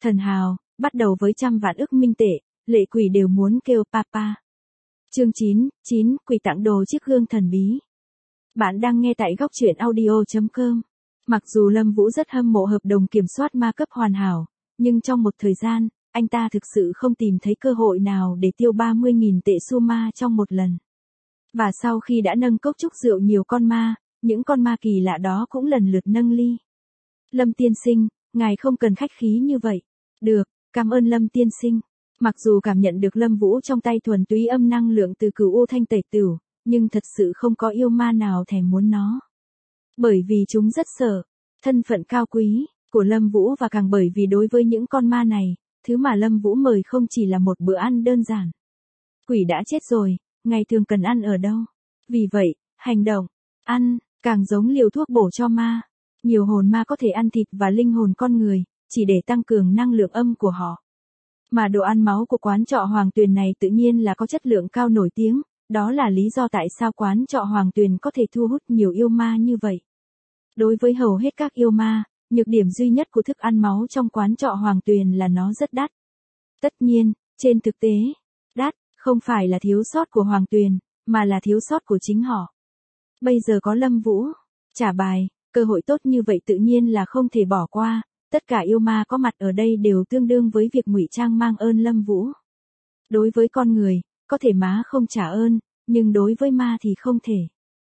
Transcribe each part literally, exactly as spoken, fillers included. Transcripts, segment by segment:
Thần hào, bắt đầu với trăm vạn ức minh tệ, lệ quỷ đều muốn kêu papa. Chương chín, chín, quỷ tặng đồ chiếc gương thần bí. Bạn đang nghe tại góc truyện audio chấm com. Mặc dù Lâm Vũ rất hâm mộ hợp đồng kiểm soát ma cấp hoàn hảo, nhưng trong một thời gian, anh ta thực sự không tìm thấy cơ hội nào để tiêu ba mươi nghìn tệ xu ma trong một lần. Và sau khi đã nâng cốc chúc rượu nhiều con ma, những con ma kỳ lạ đó cũng lần lượt nâng ly. Lâm tiên sinh, ngài không cần khách khí như vậy. Được, cảm ơn Lâm tiên sinh. Mặc dù cảm nhận được Lâm Vũ trong tay thuần túy âm năng lượng từ cửu u thanh tẩy tửu, nhưng thật sự không có yêu ma nào thèm muốn nó. Bởi vì chúng rất sợ thân phận cao quý của Lâm Vũ, và càng bởi vì đối với những con ma này, thứ mà Lâm Vũ mời không chỉ là một bữa ăn đơn giản. Quỷ đã chết rồi, ngày thường cần ăn ở đâu? Vì vậy, hành động ăn càng giống liều thuốc bổ cho ma. Nhiều hồn ma có thể ăn thịt và linh hồn con người, chỉ để tăng cường năng lượng âm của họ. Mà đồ ăn máu của quán trọ Hoàng Tuyền này tự nhiên là có chất lượng cao nổi tiếng, đó là lý do tại sao quán trọ Hoàng Tuyền có thể thu hút nhiều yêu ma như vậy. Đối với hầu hết các yêu ma, nhược điểm duy nhất của thức ăn máu trong quán trọ Hoàng Tuyền là nó rất đắt. Tất nhiên, trên thực tế, đắt không phải là thiếu sót của Hoàng Tuyền, mà là thiếu sót của chính họ. Bây giờ có Lâm Vũ trả bài, cơ hội tốt như vậy tự nhiên là không thể bỏ qua. Tất cả yêu ma có mặt ở đây đều tương đương với việc ngụy trang mang ơn Lâm Vũ. Đối với con người, có thể má không trả ơn, nhưng đối với ma thì không thể.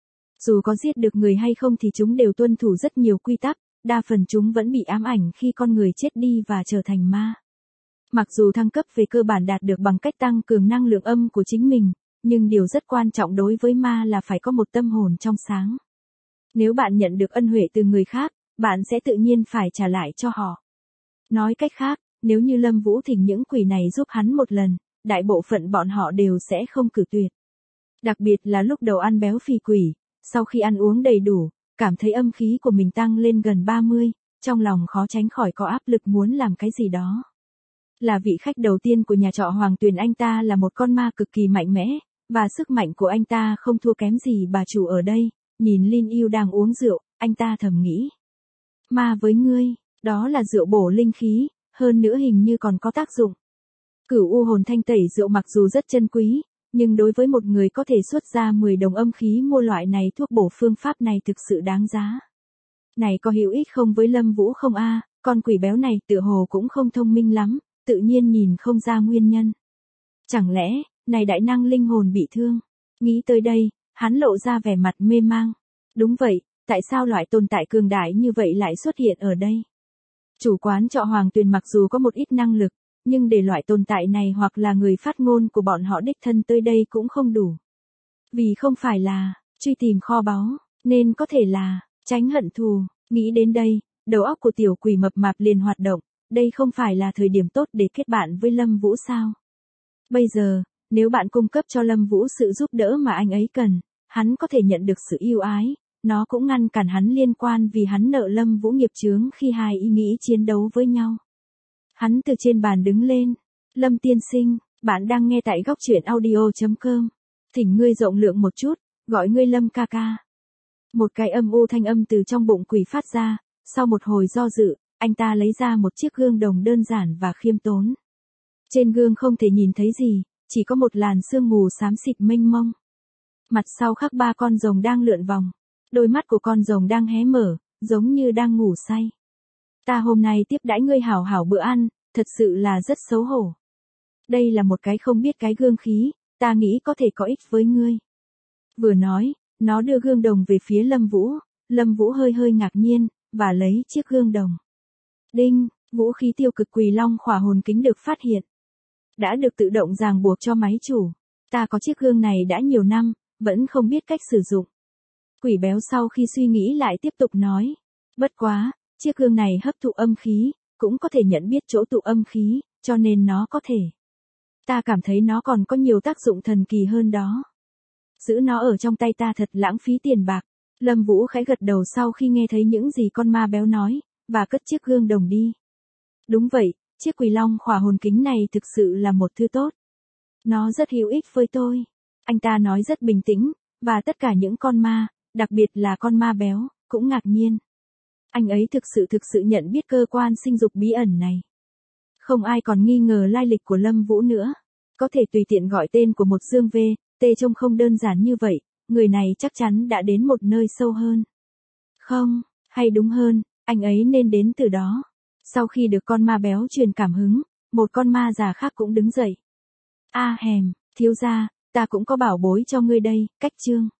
Dù có giết được người hay không thì chúng đều tuân thủ rất nhiều quy tắc, đa phần chúng vẫn bị ám ảnh khi con người chết đi và trở thành ma. Mặc dù thăng cấp về cơ bản đạt được bằng cách tăng cường năng lượng âm của chính mình, nhưng điều rất quan trọng đối với ma là phải có một tâm hồn trong sáng. Nếu bạn nhận được ân huệ từ người khác, bạn sẽ tự nhiên phải trả lại cho họ. Nói cách khác, nếu như Lâm Vũ thỉnh những quỷ này giúp hắn một lần, đại bộ phận bọn họ đều sẽ không cử tuyệt. Đặc biệt là lúc đầu ăn béo phì quỷ, sau khi ăn uống đầy đủ, cảm thấy âm khí của mình tăng lên gần ba mươi, trong lòng khó tránh khỏi có áp lực muốn làm cái gì đó. Là vị khách đầu tiên của nhà trọ Hoàng Tuyền, anh ta là một con ma cực kỳ mạnh mẽ, và sức mạnh của anh ta không thua kém gì bà chủ ở đây. Nhìn Linh Yêu đang uống rượu, anh ta thầm nghĩ. Ma với ngươi, đó là rượu bổ linh khí, hơn nữa hình như còn có tác dụng. Cửu u hồn thanh tẩy rượu mặc dù rất chân quý, nhưng đối với một người có thể xuất ra mười đồng âm khí mua loại này thuốc bổ, phương pháp này thực sự đáng giá. Này có hữu ích không với Lâm Vũ không a? Con quỷ béo này tựa hồ cũng không thông minh lắm, tự nhiên nhìn không ra nguyên nhân. Chẳng lẽ, này đại năng linh hồn bị thương? Nghĩ tới đây, hắn lộ ra vẻ mặt mê mang. Đúng vậy, tại sao loại tồn tại cường đại như vậy lại xuất hiện ở đây? Chủ quán trọ Hoàng Tuyền mặc dù có một ít năng lực, nhưng để loại tồn tại này hoặc là người phát ngôn của bọn họ đích thân tới đây cũng không đủ. Vì không phải là truy tìm kho báu, nên có thể là tránh hận thù. Nghĩ đến đây, đầu óc của tiểu quỷ mập mạp liền hoạt động. Đây không phải là thời điểm tốt để kết bạn với Lâm Vũ sao? Bây giờ, nếu bạn cung cấp cho Lâm Vũ sự giúp đỡ mà anh ấy cần, hắn có thể nhận được sự yêu ái. Nó cũng ngăn cản hắn liên quan vì hắn nợ Lâm Vũ nghiệp chướng khi hai ý nghĩ chiến đấu với nhau. Hắn từ trên bàn đứng lên. Lâm tiên sinh, bạn đang nghe tại góc truyện audio chấm com. Thỉnh ngươi rộng lượng một chút, gọi ngươi Lâm ca ca. Một cái âm u thanh âm từ trong bụng quỷ phát ra, sau một hồi do dự, anh ta lấy ra một chiếc gương đồng đơn giản và khiêm tốn. Trên gương không thể nhìn thấy gì, chỉ có một làn sương mù xám xịt mênh mông. Mặt sau khắc ba con rồng đang lượn vòng. Đôi mắt của con rồng đang hé mở, giống như đang ngủ say. Ta hôm nay tiếp đãi ngươi hảo hảo bữa ăn, thật sự là rất xấu hổ. Đây là một cái không biết cái gương khí, ta nghĩ có thể có ích với ngươi. Vừa nói, nó đưa gương đồng về phía Lâm Vũ, Lâm Vũ hơi hơi ngạc nhiên, và lấy chiếc gương đồng. Đinh, vũ khí tiêu cực Quỳ Long Khỏa Hồn Kính được phát hiện. Đã được tự động ràng buộc cho máy chủ. Ta có chiếc gương này đã nhiều năm, vẫn không biết cách sử dụng. Quỷ béo sau khi suy nghĩ lại tiếp tục nói. Bất quá, chiếc gương này hấp thụ âm khí, cũng có thể nhận biết chỗ tụ âm khí, cho nên nó có thể. Ta cảm thấy nó còn có nhiều tác dụng thần kỳ hơn đó. Giữ nó ở trong tay ta thật lãng phí tiền bạc. Lâm Vũ khẽ gật đầu sau khi nghe thấy những gì con ma béo nói, và cất chiếc gương đồng đi. Đúng vậy, chiếc Quỳ Long Khỏa Hồn Kính này thực sự là một thứ tốt. Nó rất hữu ích với tôi. Anh ta nói rất bình tĩnh, và tất cả những con ma, đặc biệt là con ma béo, cũng ngạc nhiên. Anh ấy thực sự thực sự nhận biết cơ quan sinh dục bí ẩn này. Không ai còn nghi ngờ lai lịch của Lâm Vũ nữa. Có thể tùy tiện gọi tên của một Dương V, T trông không đơn giản như vậy, người này chắc chắn đã đến một nơi sâu hơn. Không, hay đúng hơn, anh ấy nên đến từ đó. Sau khi được con ma béo truyền cảm hứng, một con ma già khác cũng đứng dậy. A hèm, thiếu gia, ta cũng có bảo bối cho ngươi đây, cách chương.